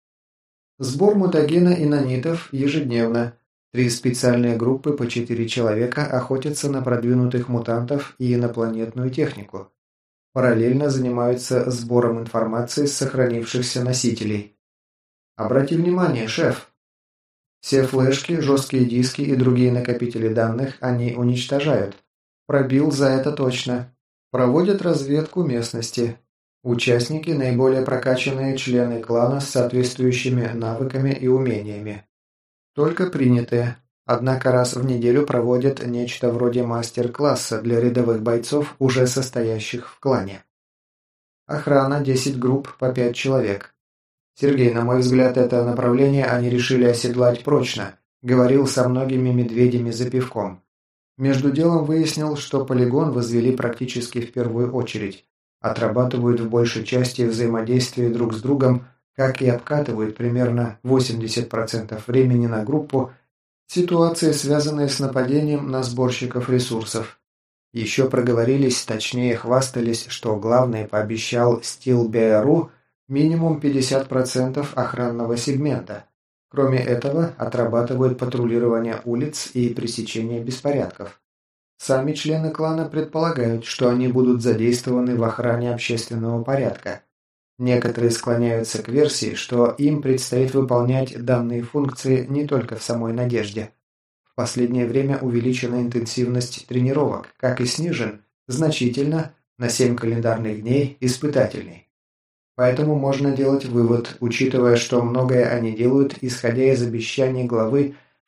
Сбор мутагена и нанитов ежедневно. Три специальные группы по четыре человека охотятся на продвинутых мутантов и инопланетную технику. Параллельно занимаются сбором информации с сохранившихся носителей. Обрати внимание, шеф. Все флешки, жесткие диски и другие накопители данных они уничтожают. Пробил за это точно. Проводят разведку местности. Участники – наиболее прокачанные члены клана с соответствующими навыками и умениями. Только принятые. Однако раз в неделю проводят нечто вроде мастер-класса для рядовых бойцов, уже состоящих в клане. Охрана – десять групп по пять человек. Сергей, на мой взгляд, это направление они решили оседлать прочно. Говорил со многими медведями за пивком. Между делом выяснил, что полигон возвели практически в первую очередь. Отрабатывают в большей части взаимодействие друг с другом, как и обкатывают примерно восемьдесят процентов времени на группу ситуации, связанные с нападением на сборщиков ресурсов. Еще проговорились, точнее хвастались, что главный пообещал Стилберу минимум пятьдесят процентов охранного сегмента. Кроме этого, отрабатывают патрулирование улиц и пресечение беспорядков. Сами члены клана предполагают, что они будут задействованы в охране общественного порядка. Некоторые склоняются к версии, что им предстоит выполнять данные функции не только в самой Надежде. В последнее время увеличена интенсивность тренировок, как и снижен, значительно, на семь календарных дней испытательный. Поэтому можно делать вывод, учитывая, что многое они делают, исходя из обещаний главы,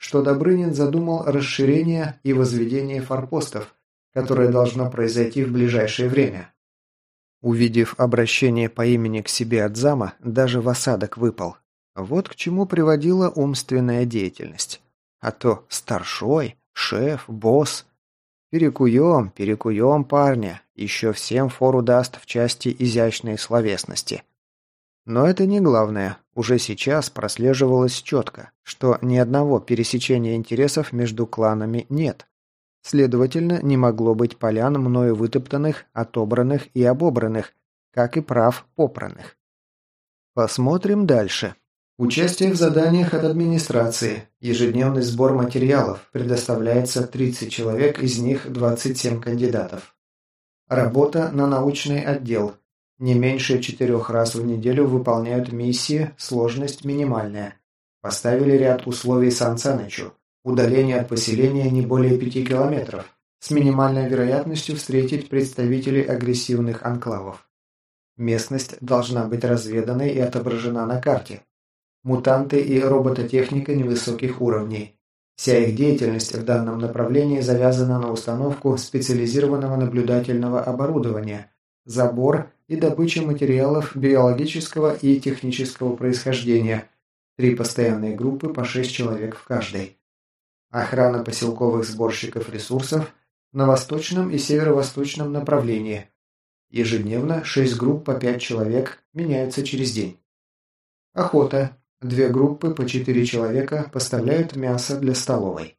что Добрынин задумал расширение и возведение форпостов, которое должно произойти в ближайшее время. Увидев обращение по имени к себе от зама, даже в осадок выпал. Вот к чему приводила умственная деятельность. А то старшой, шеф, босс. Перекуем, перекуем парня, еще всем фору даст в части изящной словесности. Но это не главное. Уже сейчас прослеживалось четко, что ни одного пересечения интересов между кланами нет. Следовательно, не могло быть полян мною вытоптанных, отобранных и обобранных, как и прав попранных. Посмотрим дальше. Участие в заданиях от администрации. Ежедневный сбор материалов. Предоставляется тридцать человек, из них двадцать семь кандидатов. Работа на научный отдел. Не меньше четырех раз в неделю выполняют миссии, сложность минимальная. Поставили ряд условий Сан Санычу. Удаление от поселения не более пяти километров. С минимальной вероятностью встретить представителей агрессивных анклавов. Местность должна быть разведана и отображена на карте. Мутанты и робототехника невысоких уровней. Вся их деятельность в данном направлении завязана на установку специализированного наблюдательного оборудования, забор и добычу материалов биологического и технического происхождения. Три постоянные группы по шесть человек в каждой. Охрана поселковых сборщиков ресурсов на восточном и северо-восточном направлении. Ежедневно шесть групп по пять человек меняются через день. Охота. Две группы по четыре человека поставляют мясо для столовой.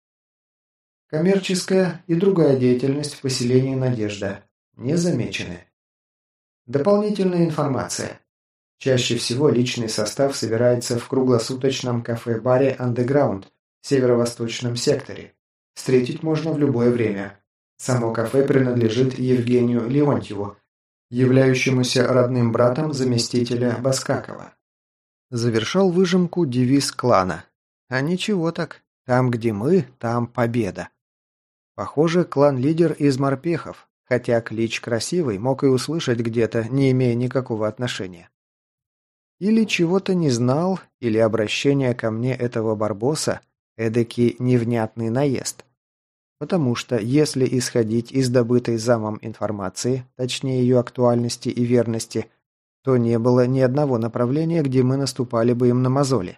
Коммерческая и другая деятельность в поселении «Надежда» не замечены. Дополнительная информация. Чаще всего личный состав собирается в круглосуточном кафе-баре «Андеграунд» в северо-восточном секторе. Встретить можно в любое время. Само кафе принадлежит Евгению Леонтьеву, являющемуся родным братом заместителя Баскакова. Завершал выжимку девиз клана. А ничего так. Там, где мы, там победа. Похоже, клан-лидер из морпехов, хотя клич красивый мог и услышать где-то, не имея никакого отношения. Или чего-то не знал, или обращение ко мне этого барбоса – эдакий невнятный наезд. Потому что, если исходить из добытой замом информации, точнее ее актуальности и верности – то не было ни одного направления, где мы наступали бы им на мозоли.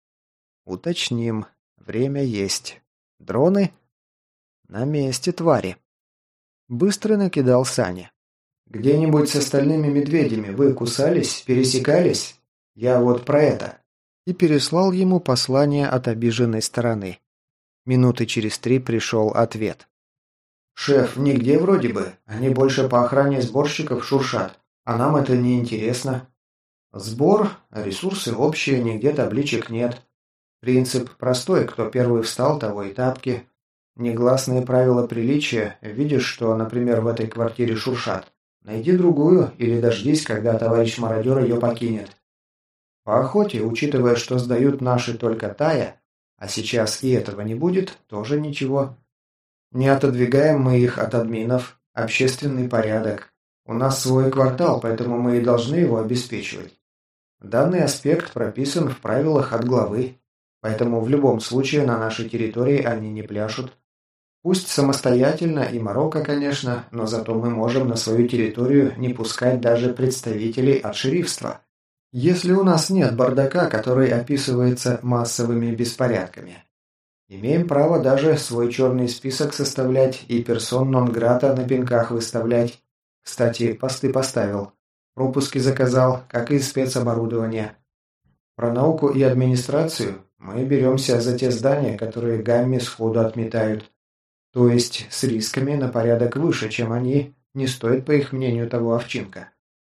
Уточним. Время есть. Дроны? На месте, твари. Быстро накидал Саня. Где-нибудь с остальными медведями вы кусались, пересекались? Я вот про это. И переслал ему послание от обиженной стороны. Минуты через три пришел ответ. «Шеф, нигде вроде бы. Они больше по охране сборщиков шуршат. А нам это не интересно. Сбор, ресурсы общие, нигде табличек нет. Принцип простой, кто первый встал, того и тапки. Негласные правила приличия, видишь, что, например, в этой квартире шуршат. Найди другую или дождись, когда товарищ мародер ее покинет. По охоте, учитывая, что сдают наши только тая, а сейчас и этого не будет, тоже ничего. Не отодвигаем мы их от админов. Общественный порядок. У нас свой квартал, поэтому мы и должны его обеспечивать. Данный аспект прописан в правилах от главы, поэтому в любом случае на нашей территории они не пляшут. Пусть самостоятельно и Марокко, конечно, но зато мы можем на свою территорию не пускать даже представителей от шерифства, если у нас нет бардака, который описывается массовыми беспорядками. Имеем право даже свой черный список составлять и персон нон-грата на пинках выставлять. Кстати, посты поставил. Пропуски заказал, как и спецоборудование. Про науку и администрацию мы беремся за те здания, которые гамми сходу отметают. То есть с рисками на порядок выше, чем они, не стоит, по их мнению, того овчинка.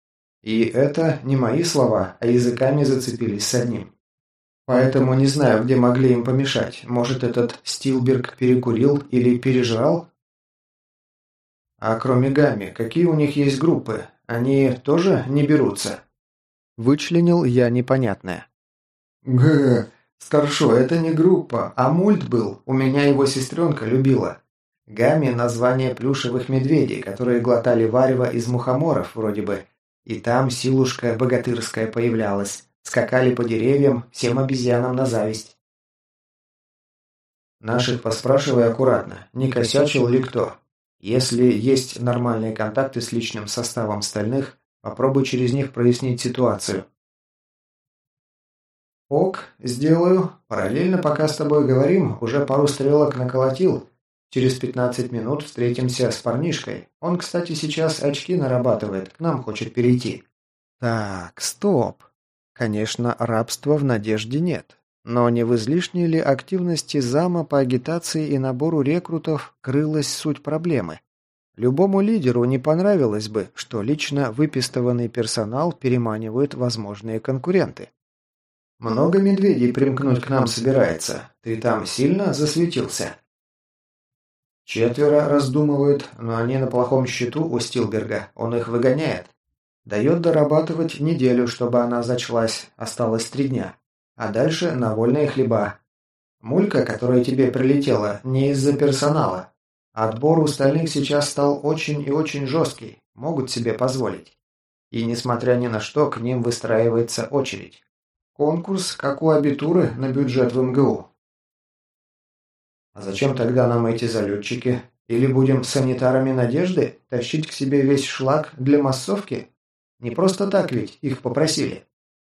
И это не мои слова, а языками зацепились с одним. Поэтому не знаю, где могли им помешать. Может, этот Стилберг перекурил или пережрал? А кроме гамми, какие у них есть группы? Они тоже не берутся? Вычленил я непонятное. Г, старшо, это не группа, а мульт был. У меня его сестренка любила. Гамми – название плюшевых медведей, которые глотали варево из мухоморов, вроде бы. И там силушка богатырская появлялась. Скакали по деревьям, всем обезьянам на зависть. Наших поспрашивай аккуратно, не косячил ли кто. Если есть нормальные контакты с личным составом стальных, попробуй через них прояснить ситуацию. Ок, сделаю. Параллельно, пока с тобой говорим, уже пару стрелок наколотил. Через пятнадцать минут встретимся с парнишкой. Он, кстати, сейчас очки нарабатывает, к нам хочет перейти. Так, стоп. Конечно, рабства в надежде нет. Но не в излишней ли активности зама по агитации и набору рекрутов крылась суть проблемы? Любому лидеру не понравилось бы, что лично выпистованный персонал переманивают возможные конкуренты. Много медведей примкнуть к нам собирается. Ты там сильно засветился? Четверо раздумывают, но они на плохом счету у Стилберга, он их выгоняет. Дает дорабатывать неделю, чтобы она зачлась, осталось три дня. А дальше на вольные хлеба. Мулька, которая тебе прилетела, не из-за персонала. Отбор у остальных сейчас стал очень и очень жесткий, могут себе позволить. И несмотря ни на что, к ним выстраивается очередь. Конкурс, как у абитуры, на бюджет в эм гэ у. А зачем тогда нам эти залетчики? Или будем санитарами надежды тащить к себе весь шлак для массовки? Не просто так ведь их попросили.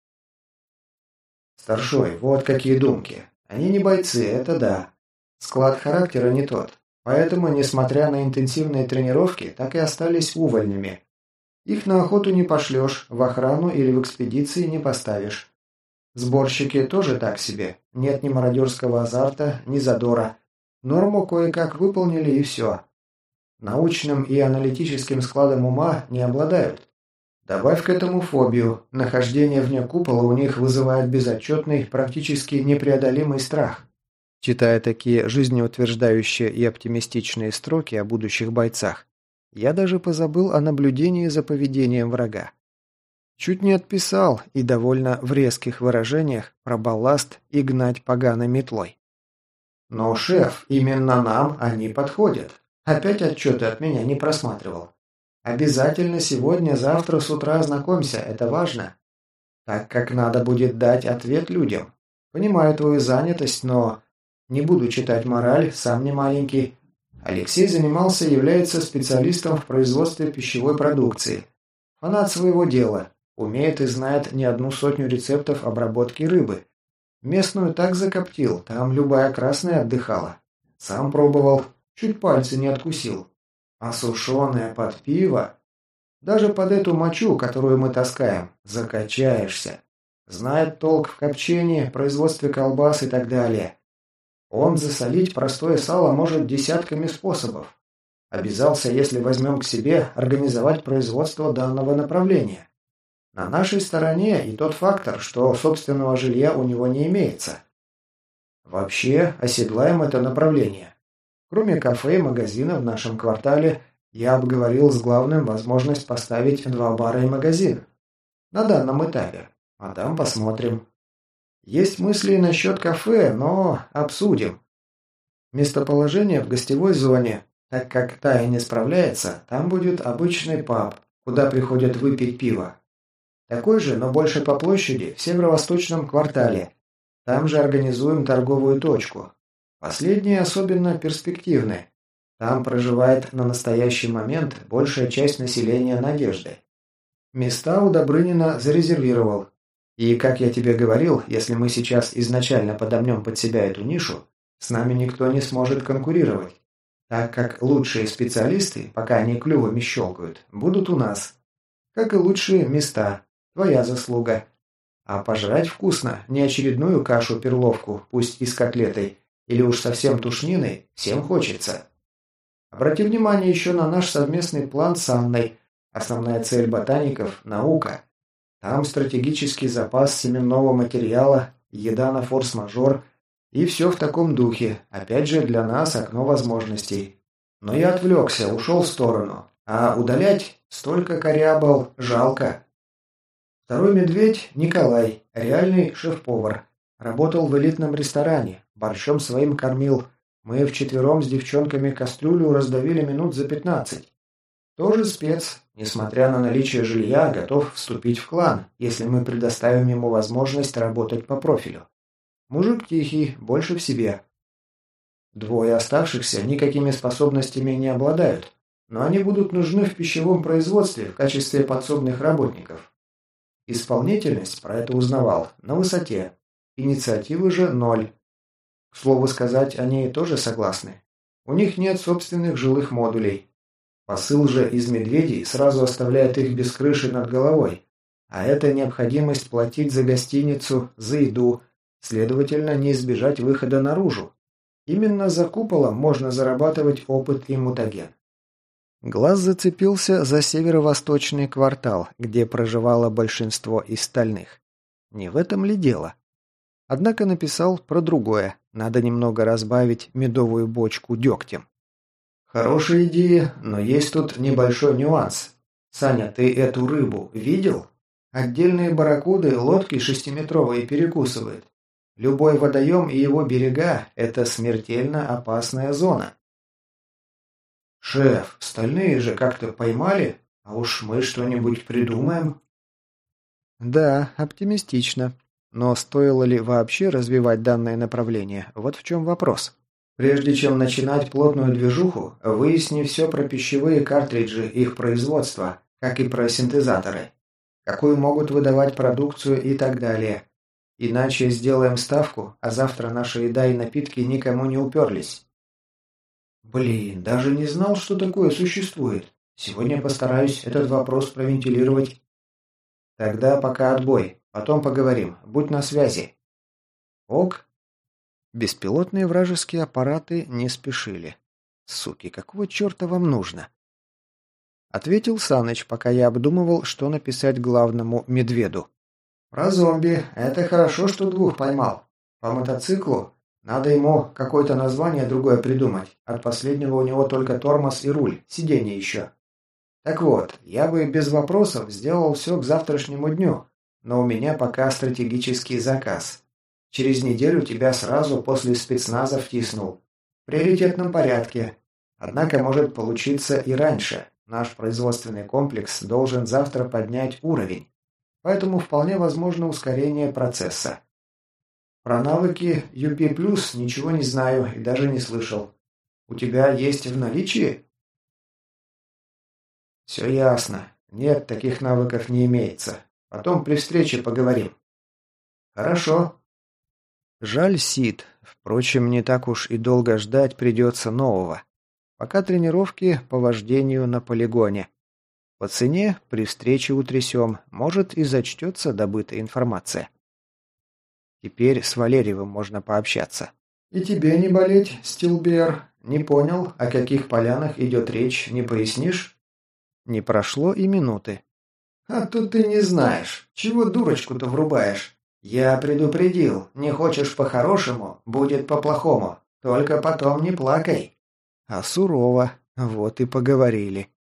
Старшой, вот какие думки. Они не бойцы, это да. Склад характера не тот. Поэтому, несмотря на интенсивные тренировки, так и остались увольнями. Их на охоту не пошлешь, в охрану или в экспедиции не поставишь. Сборщики тоже так себе. Нет ни мародерского азарта, ни задора. Норму кое-как выполнили и все. Научным и аналитическим складом ума не обладают. Добавь к этому фобию. Нахождение вне купола у них вызывает безотчетный, практически непреодолимый страх. Читая такие жизнеутверждающие и оптимистичные строки о будущих бойцах, я даже позабыл о наблюдении за поведением врага. Чуть не отписал, и довольно в резких выражениях, про балласт и гнать поганой метлой. Но, шеф, именно нам они подходят. Опять отчеты от меня не просматривал. Обязательно сегодня-завтра с утра ознакомься, это важно. Так как надо будет дать ответ людям. Понимаю твою занятость, но... Не буду читать мораль, сам не маленький. Алексей занимался и является специалистом в производстве пищевой продукции. Фанат своего дела. Умеет и знает не одну сотню рецептов обработки рыбы. Местную так закоптил, там любая красная отдыхала. Сам пробовал, чуть пальцы не откусил. А сушеное под пиво? Даже под эту мочу, которую мы таскаем, закачаешься. Знает толк в копчении, производстве колбас и так далее. Он засолить простое сало может десятками способов. Обязался, если возьмем к себе, организовать производство данного направления. На нашей стороне и тот фактор, что собственного жилья у него не имеется. Вообще, оседлаем это направление. Кроме кафе и магазина в нашем квартале, я обговорил с главным возможность поставить два бара и магазин. На данном этапе. А там посмотрим. Есть мысли и насчет кафе, но обсудим. Местоположение в гостевой зоне, так как Тая не справляется, там будет обычный паб, куда приходят выпить пиво. Такой же, но больше по площади, в северо-восточном квартале. Там же организуем торговую точку. Последние особенно перспективны. Там проживает на настоящий момент большая часть населения Надежды. Места у Добрынина зарезервировал. И, как я тебе говорил, если мы сейчас изначально подомнем под себя эту нишу, с нами никто не сможет конкурировать, так как лучшие специалисты, пока они клювами щелкают, будут у нас. Как и лучшие места. Твоя заслуга. А пожрать вкусно, не очередную кашу-перловку, пусть и с котлетой, или уж совсем тушниной, всем хочется. Обрати внимание еще на наш совместный план с Анной. Основная цель ботаников – наука. Там стратегический запас семенного материала, еда на форс-мажор и все в таком духе. Опять же, для нас окно возможностей. Но я отвлекся, ушел в сторону. А удалять столько корябал жалко. Второй медведь – Николай, реальный шеф-повар. Работал в элитном ресторане, борщом своим кормил. Мы вчетвером с девчонками кастрюлю раздавили минут за пятнадцать. Тоже спец, несмотря на наличие жилья, готов вступить в клан, если мы предоставим ему возможность работать по профилю. Мужик тихий, больше в себе. Двое оставшихся никакими способностями не обладают, но они будут нужны в пищевом производстве в качестве подсобных работников. Исполнительность, про это узнавал, на высоте. Инициативы же ноль. К слову сказать, они тоже согласны. У них нет собственных жилых модулей. Посыл же из медведей сразу оставляет их без крыши над головой. А это необходимость платить за гостиницу, за еду, следовательно, не избежать выхода наружу. Именно за куполом можно зарабатывать опыт и мутаген. Глаз зацепился за северо-восточный квартал, где проживало большинство из стальных. Не в этом ли дело? Однако написал про другое. Надо немного разбавить медовую бочку дегтем. Хорошая идея, но есть тут небольшой нюанс. Саня, ты эту рыбу видел? Отдельные барракуды лодки шестиметровые перекусывают. Любой водоем и его берега – это смертельно опасная зона. «Шеф, стальные же как-то поймали, а уж мы что-нибудь придумаем». Да, оптимистично. Но стоило ли вообще развивать данное направление? Вот в чем вопрос. Прежде чем начинать плотную движуху, выясни все про пищевые картриджи, их производства, как и про синтезаторы. Какую могут выдавать продукцию и так далее. Иначе сделаем ставку, а завтра наша еда и напитки никому не уперлись. Блин, даже не знал, что такое существует. Сегодня постараюсь этот вопрос провентилировать. Тогда пока отбой, потом поговорим, будь на связи. Ок. Беспилотные вражеские аппараты не спешили. Суки, какого черта вам нужно? Ответил Саныч, пока я обдумывал, что написать главному медведу. Про зомби. Это хорошо, что двух поймал. По мотоциклу надо ему какое-то название другое придумать. От последнего у него только тормоз и руль, сиденье еще. Так вот, я бы без вопросов сделал все к завтрашнему дню, но у меня пока стратегический заказ. Через неделю тебя сразу после спецназа втиснул. В приоритетном порядке. Однако может получиться и раньше. Наш производственный комплекс должен завтра поднять уровень. Поэтому вполне возможно ускорение процесса. Про навыки ю пи плюс ничего не знаю и даже не слышал. У тебя есть в наличии? Все ясно. Нет, таких навыков не имеется. Потом при встрече поговорим. Хорошо. Жаль Сид. Впрочем, не так уж и долго ждать придется нового. Пока тренировки по вождению на полигоне. По цене при встрече утрясем, может и зачтется добытая информация. Теперь с Валериевым можно пообщаться. И тебе не болеть, Стилбер. Не понял, о каких полянах идет речь, не пояснишь? Не прошло и минуты. А тут ты не знаешь. Чего дурочку-то врубаешь? Я предупредил, не хочешь по-хорошему, будет по-плохому. Только потом не плакай. А сурово. Вот и поговорили.